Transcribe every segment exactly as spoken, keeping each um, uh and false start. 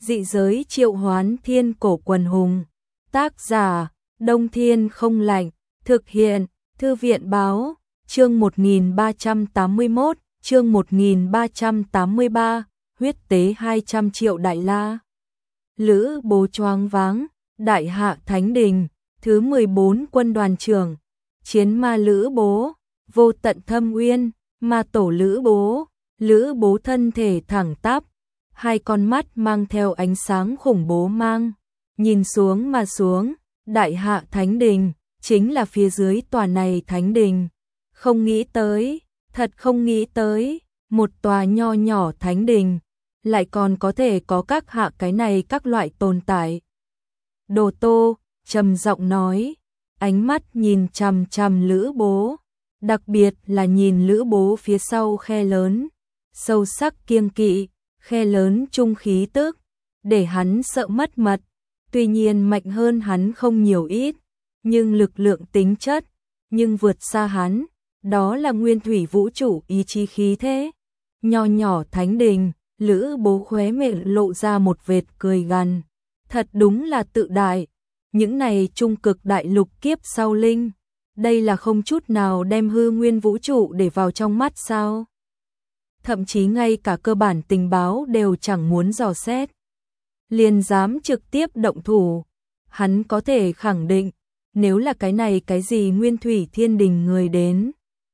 Dị giới triệu hoán thiên cổ quần hùng. Tác giả, Đông Thiên Không Lạnh. Thực hiện, Thư viện Báo. Chương một nghìn ba trăm tám mươi mốt, chương một nghìn ba trăm tám mươi ba, huyết tế hai trăm triệu đại la. Lữ Bố choáng váng, Đại Hạ Thánh Đình, thứ mười bốn quân đoàn trưởng, chiến ma Lữ Bố, vô tận thâm uyên, ma tổ Lữ Bố. Lữ Bố thân thể thẳng tắp, hai con mắt mang theo ánh sáng khủng bố mang, nhìn xuống mà xuống, Đại Hạ Thánh Đình, chính là phía dưới tòa này Thánh Đình. Không nghĩ tới, thật không nghĩ tới, một tòa nho nhỏ Thánh Đình, lại còn có thể có các hạ cái này các loại tồn tại. Đồ Tô, trầm giọng nói, ánh mắt nhìn chằm chằm Lữ Bố, đặc biệt là nhìn Lữ Bố phía sau khe lớn, sâu sắc kiêng kỵ, khe lớn trung khí tức, để hắn sợ mất mật, tuy nhiên mạnh hơn hắn không nhiều ít, nhưng lực lượng tính chất, nhưng vượt xa hắn, đó là nguyên thủy vũ trụ ý chí khí thế. Nho nhỏ Thánh Đình, Lữ Bố khóe miệng lộ ra một vệt cười gằn, thật đúng là tự đại, những này trung cực đại lục kiếp sau linh, đây là không chút nào đem hư nguyên vũ trụ để vào trong mắt sao? Thậm chí ngay cả cơ bản tình báo đều chẳng muốn dò xét, liền dám trực tiếp động thủ. Hắn có thể khẳng định, nếu là cái này cái gì nguyên thủy thiên đình người đến,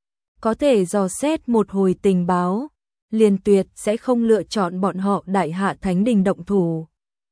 có thể dò xét một hồi tình báo, liền tuyệt sẽ không lựa chọn bọn họ Đại Hạ Thánh Đình động thủ.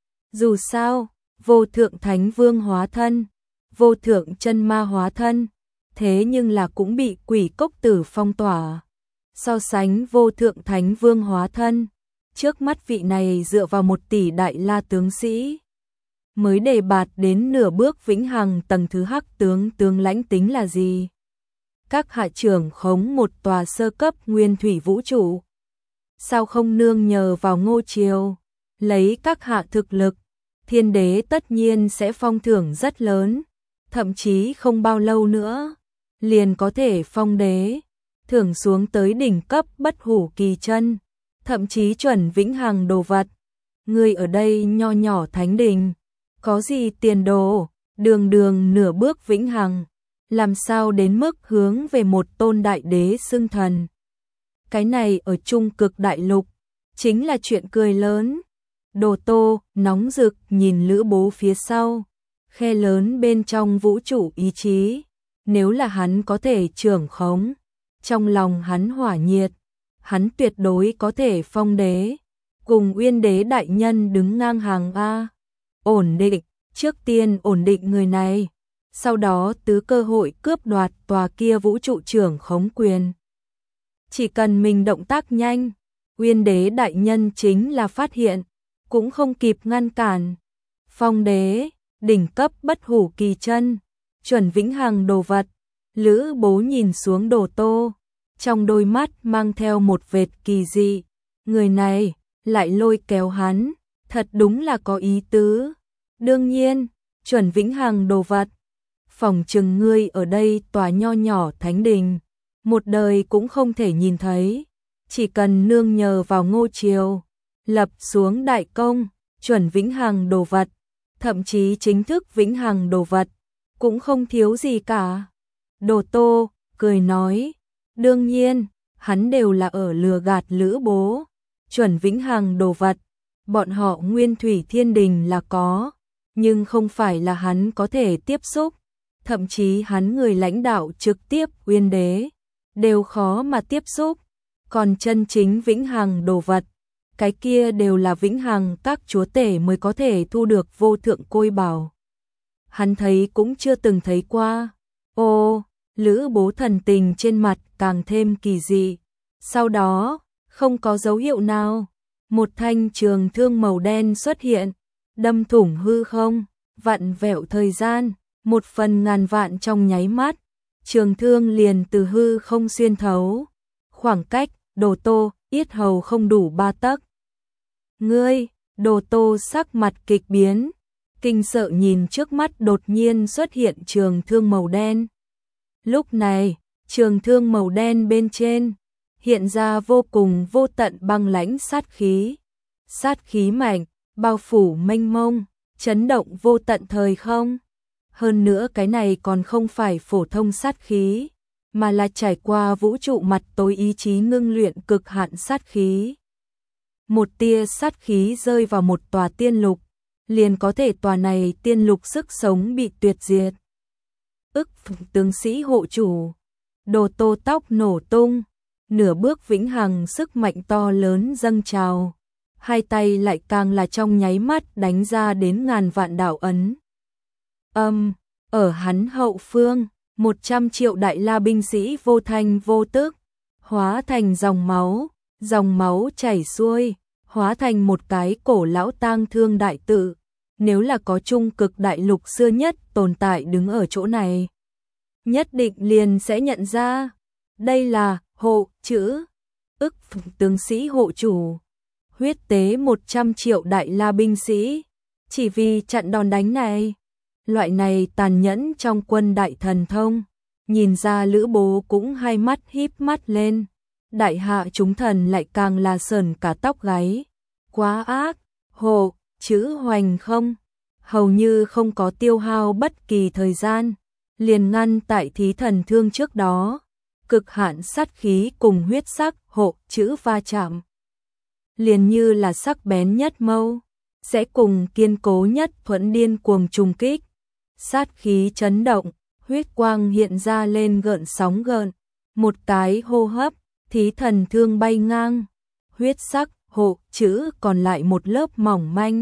Dù sao, vô thượng Thánh Vương hóa thân, vô thượng chân ma hóa thân, thế nhưng là cũng bị quỷ cốc tử phong tỏa. So sánh vô thượng Thánh Vương hóa thân, trước mắt vị này dựa vào một tỷ đại la tướng sĩ, mới đề bạt đến nửa bước vĩnh hằng tầng thứ hắc tướng tướng lãnh tính là gì? Các hạ trưởng khống một tòa sơ cấp nguyên thủy vũ trụ, sao không nương nhờ vào Ngô Triều, lấy các hạ thực lực, thiên đế tất nhiên sẽ phong thưởng rất lớn, thậm chí không bao lâu nữa, liền có thể phong đế, thưởng xuống tới đỉnh cấp bất hủ kỳ chân, thậm chí chuẩn vĩnh hằng đồ vật. Người ở đây nho nhỏ Thánh Đình, có gì tiền đồ, đường đường nửa bước vĩnh hằng, làm sao đến mức hướng về một tôn đại đế xưng thần. Cái này ở trung cực đại lục, chính là chuyện cười lớn. Đồ Tô, nóng rực nhìn Lữ Bố phía sau, khe lớn bên trong vũ trụ ý chí, nếu là hắn có thể trưởng khống, trong lòng hắn hỏa nhiệt, hắn tuyệt đối có thể phong đế, cùng Uyên Đế đại nhân đứng ngang hàng a. Ổn định, trước tiên ổn định người này, sau đó tứ cơ hội cướp đoạt tòa kia vũ trụ trưởng khống quyền. Chỉ cần mình động tác nhanh, Uyên Đế đại nhân chính là phát hiện, cũng không kịp ngăn cản. Phong đế, đỉnh cấp bất hủ kỳ chân, chuẩn vĩnh hằng đồ vật. Lữ Bố nhìn xuống Đồ Tô, trong đôi mắt mang theo một vệt kỳ dị, người này lại lôi kéo hắn, thật đúng là có ý tứ. Đương nhiên, chuẩn vĩnh hằng đồ vật, phỏng chừng ngươi ở đây tòa nho nhỏ Thánh Đình, một đời cũng không thể nhìn thấy, chỉ cần nương nhờ vào Ngô Triều, lập xuống đại công, chuẩn vĩnh hằng đồ vật, thậm chí chính thức vĩnh hằng đồ vật, cũng không thiếu gì cả. Đồ Tô cười nói, đương nhiên, hắn đều là ở lừa gạt Lữ Bố, chuẩn vĩnh hằng đồ vật, bọn họ Nguyên Thủy Thiên Đình là có, nhưng không phải là hắn có thể tiếp xúc, thậm chí hắn người lãnh đạo trực tiếp Uyên Đế, đều khó mà tiếp xúc, còn chân chính vĩnh hằng đồ vật, cái kia đều là vĩnh hằng các chúa tể mới có thể thu được vô thượng côi bảo. Hắn thấy cũng chưa từng thấy qua. Ô, Lữ Bố thần tình trên mặt càng thêm kỳ dị. Sau đó, không có dấu hiệu nào, một thanh trường thương màu đen xuất hiện, đâm thủng hư không, vặn vẹo thời gian, một phần ngàn vạn trong nháy mắt, trường thương liền từ hư không xuyên thấu, khoảng cách Đồ Tô yết hầu không đủ ba tấc. Ngươi, Đồ Tô sắc mặt kịch biến, kinh sợ nhìn trước mắt đột nhiên xuất hiện trường thương màu đen. Lúc này, trường thương màu đen bên trên hiện ra vô cùng vô tận băng lãnh sát khí. Sát khí mạnh, bao phủ mênh mông, chấn động vô tận thời không. Hơn nữa cái này còn không phải phổ thông sát khí, mà là trải qua vũ trụ mặt tối ý chí ngưng luyện cực hạn sát khí. Một tia sát khí rơi vào một tòa tiên lục, liền có thể tòa này tiên lục sức sống bị tuyệt diệt. Ức tướng sĩ hộ chủ, Đồ Tô tóc nổ tung, nửa bước vĩnh hằng sức mạnh to lớn dâng trào, hai tay lại càng là trong nháy mắt đánh ra đến ngàn vạn đạo ấn. Âm, ở hắn hậu phương, một trăm triệu đại la binh sĩ vô thanh vô tức, hóa thành dòng máu, dòng máu chảy xuôi, hóa thành một cái cổ lão tang thương đại tự. Nếu là có trung cực đại lục xưa nhất tồn tại đứng ở chỗ này, nhất định liền sẽ nhận ra, đây là hộ chữ, ức tướng sĩ hộ chủ, huyết tế một trăm triệu đại la binh sĩ, chỉ vì chặn đòn đánh này. Loại này tàn nhẫn trong quân đại thần thông, nhìn ra Lữ Bố cũng hai mắt híp mắt lên, đại hạ chúng thần lại càng là sờn cả tóc gáy. Quá ác, hộ chữ hoành không, hầu như không có tiêu hao bất kỳ thời gian, liền ngăn tại thí thần thương trước đó, cực hạn sát khí cùng huyết sắc hộ chữ va chạm. Liền như là sắc bén nhất mâu, sẽ cùng kiên cố nhất thuẫn điên cuồng trùng kích. Sát khí chấn động, huyết quang hiện ra lên gợn sóng gợn, một cái hô hấp, thí thần thương bay ngang, huyết sắc hộ chữ còn lại một lớp mỏng manh,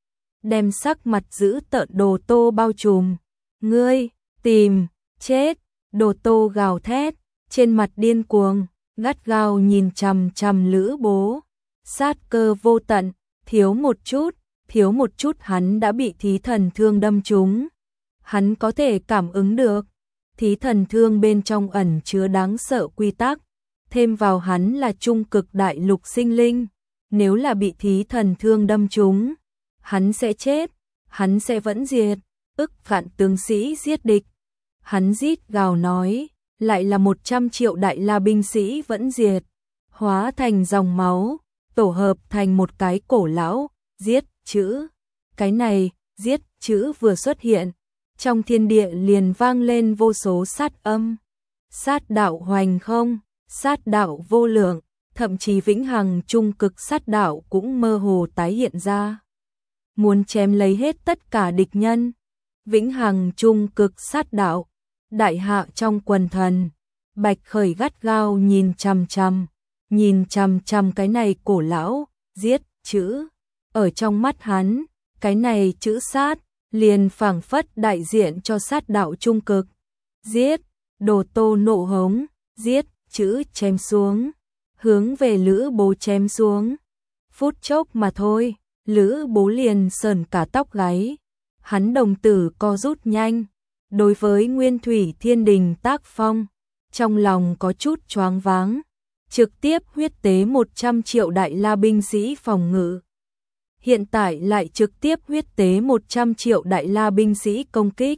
đem sắc mặt giữ tợn Đồ Tô bao trùm. Ngươi, tìm, chết, Đồ Tô gào thét, trên mặt điên cuồng, gắt gao nhìn chằm chằm Lữ Bố. Sát cơ vô tận, thiếu một chút, thiếu một chút hắn đã bị thí thần thương đâm trúng. Hắn có thể cảm ứng được, thí thần thương bên trong ẩn chứa đáng sợ quy tắc, thêm vào hắn là trung cực đại lục sinh linh, nếu là bị thí thần thương đâm trúng, hắn sẽ chết, hắn sẽ vẫn diệt, ức vạn tướng sĩ giết địch. Hắn rít gào nói, lại là một trăm triệu đại la binh sĩ vẫn diệt, hóa thành dòng máu, tổ hợp thành một cái cổ lão, giết chữ. Cái này, giết chữ vừa xuất hiện, trong thiên địa liền vang lên vô số sát âm. Sát đạo hoành không, sát đạo vô lượng, thậm chí vĩnh hằng trung cực sát đạo cũng mơ hồ tái hiện ra. Muốn chém lấy hết tất cả địch nhân. Vĩnh hằng trung cực sát đạo, đại hạ trong quần thần, Bạch Khởi gắt gao nhìn chằm chằm, nhìn chằm chằm cái này cổ lão, giết chữ. Ở trong mắt hắn, cái này chữ sát, liền phảng phất đại diện cho sát đạo trung cực. Giết, Đồ Tô nộ hống, giết, chữ chém xuống, hướng về Lữ Bố chém xuống. Phút chốc mà thôi, Lữ Bố liền sờn cả tóc gáy, hắn đồng tử co rút nhanh, đối với Nguyên Thủy Thiên Đình tác phong, trong lòng có chút choáng váng, trực tiếp huyết tế một trăm triệu đại la binh sĩ phòng ngự. Hiện tại lại trực tiếp huyết tế một trăm triệu đại la binh sĩ công kích.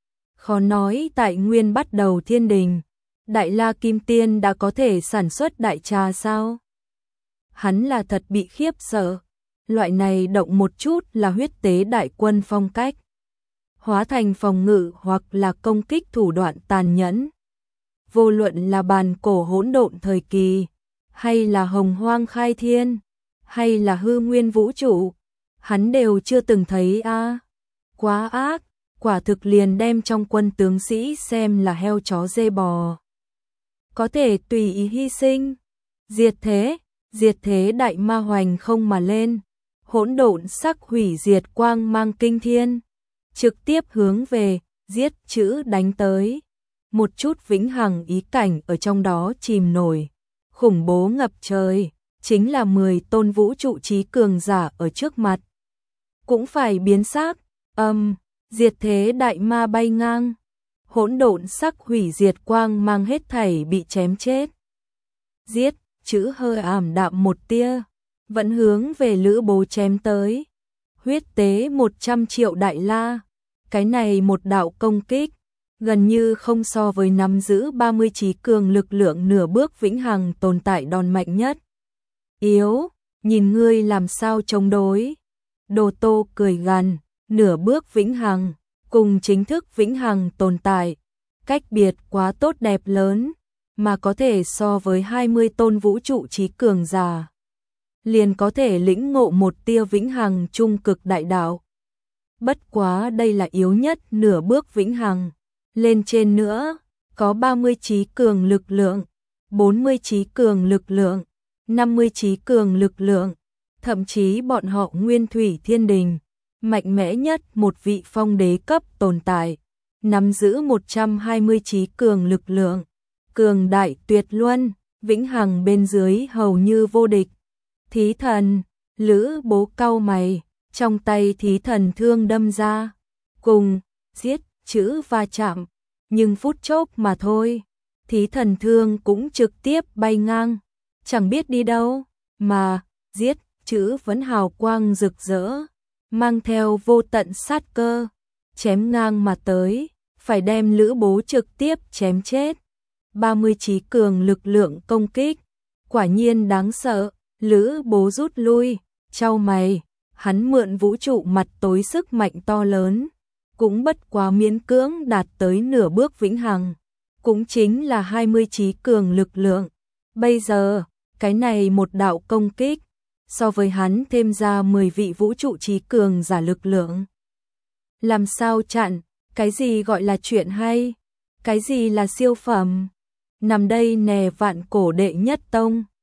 Khó nói tại nguyên bắt đầu thiên đình, đại la kim tiên đã có thể sản xuất đại trà sao? Hắn là thật bị khiếp sợ, loại này động một chút là huyết tế đại quân phong cách, hóa thành phòng ngự hoặc là công kích thủ đoạn tàn nhẫn. Vô luận là bàn cổ hỗn độn thời kỳ, hay là hồng hoang khai thiên, hay là hư nguyên vũ trụ, hắn đều chưa từng thấy a. À. Quá ác, quả thực liền đem trong quân tướng sĩ xem là heo chó dê bò. Có thể tùy ý hy sinh, diệt thế, diệt thế đại ma hoành không mà lên, hỗn độn sắc hủy diệt quang mang kinh thiên, trực tiếp hướng về, giết chữ đánh tới. Một chút vĩnh hằng ý cảnh ở trong đó chìm nổi, khủng bố ngập trời, chính là mười tôn vũ trụ trí cường giả ở trước mặt. Cũng phải biến sắc, âm, diệt thế đại ma bay ngang, hỗn độn sắc hủy diệt quang mang hết thảy bị chém chết. Giết, chữ hơi ảm đạm một tia, vẫn hướng về Lữ Bố chém tới. Huyết tế một trăm triệu đại la, cái này một đạo công kích, gần như không so với nắm giữ ba mươi trí cường lực lượng nửa bước vĩnh hằng tồn tại đòn mạnh nhất. Yếu, nhìn ngươi làm sao chống đối. Đồ Tô cười gằn, nửa bước vĩnh hằng, cùng chính thức vĩnh hằng tồn tại, cách biệt quá tốt đẹp lớn, mà có thể so với hai mươi tôn vũ trụ trí cường giả, liền có thể lĩnh ngộ một tia vĩnh hằng trung cực đại đạo. Bất quá đây là yếu nhất nửa bước vĩnh hằng, lên trên nữa, có ba mươi trí cường lực lượng, bốn mươi trí cường lực lượng, năm mươi trí cường lực lượng, thậm chí bọn họ Nguyên Thủy Thiên Đình, mạnh mẽ nhất một vị phong đế cấp tồn tại, nắm giữ một trăm hai mươi trí cường lực lượng, cường đại tuyệt luân, vĩnh hằng bên dưới hầu như vô địch. Thí thần, Lữ Bố cau mày, trong tay thí thần thương đâm ra, cùng, giết, chữ va chạm, nhưng phút chốc mà thôi, thí thần thương cũng trực tiếp bay ngang, chẳng biết đi đâu, mà, giết, chữ vẫn hào quang rực rỡ, mang theo vô tận sát cơ, chém ngang mà tới, phải đem Lữ Bố trực tiếp chém chết. ba mươi trí cường lực lượng công kích, quả nhiên đáng sợ, Lữ Bố rút lui, chau mày, hắn mượn vũ trụ mặt tối sức mạnh to lớn, cũng bất quá miễn cưỡng đạt tới nửa bước vĩnh hằng, cũng chính là hai mươi trí cường lực lượng. Bây giờ, cái này một đạo công kích, so với hắn thêm ra mười vị vũ trụ trí cường giả lực lượng. Làm sao chặn, cái gì gọi là chuyện hay, cái gì là siêu phẩm, nằm đây nè vạn cổ đệ nhất tông.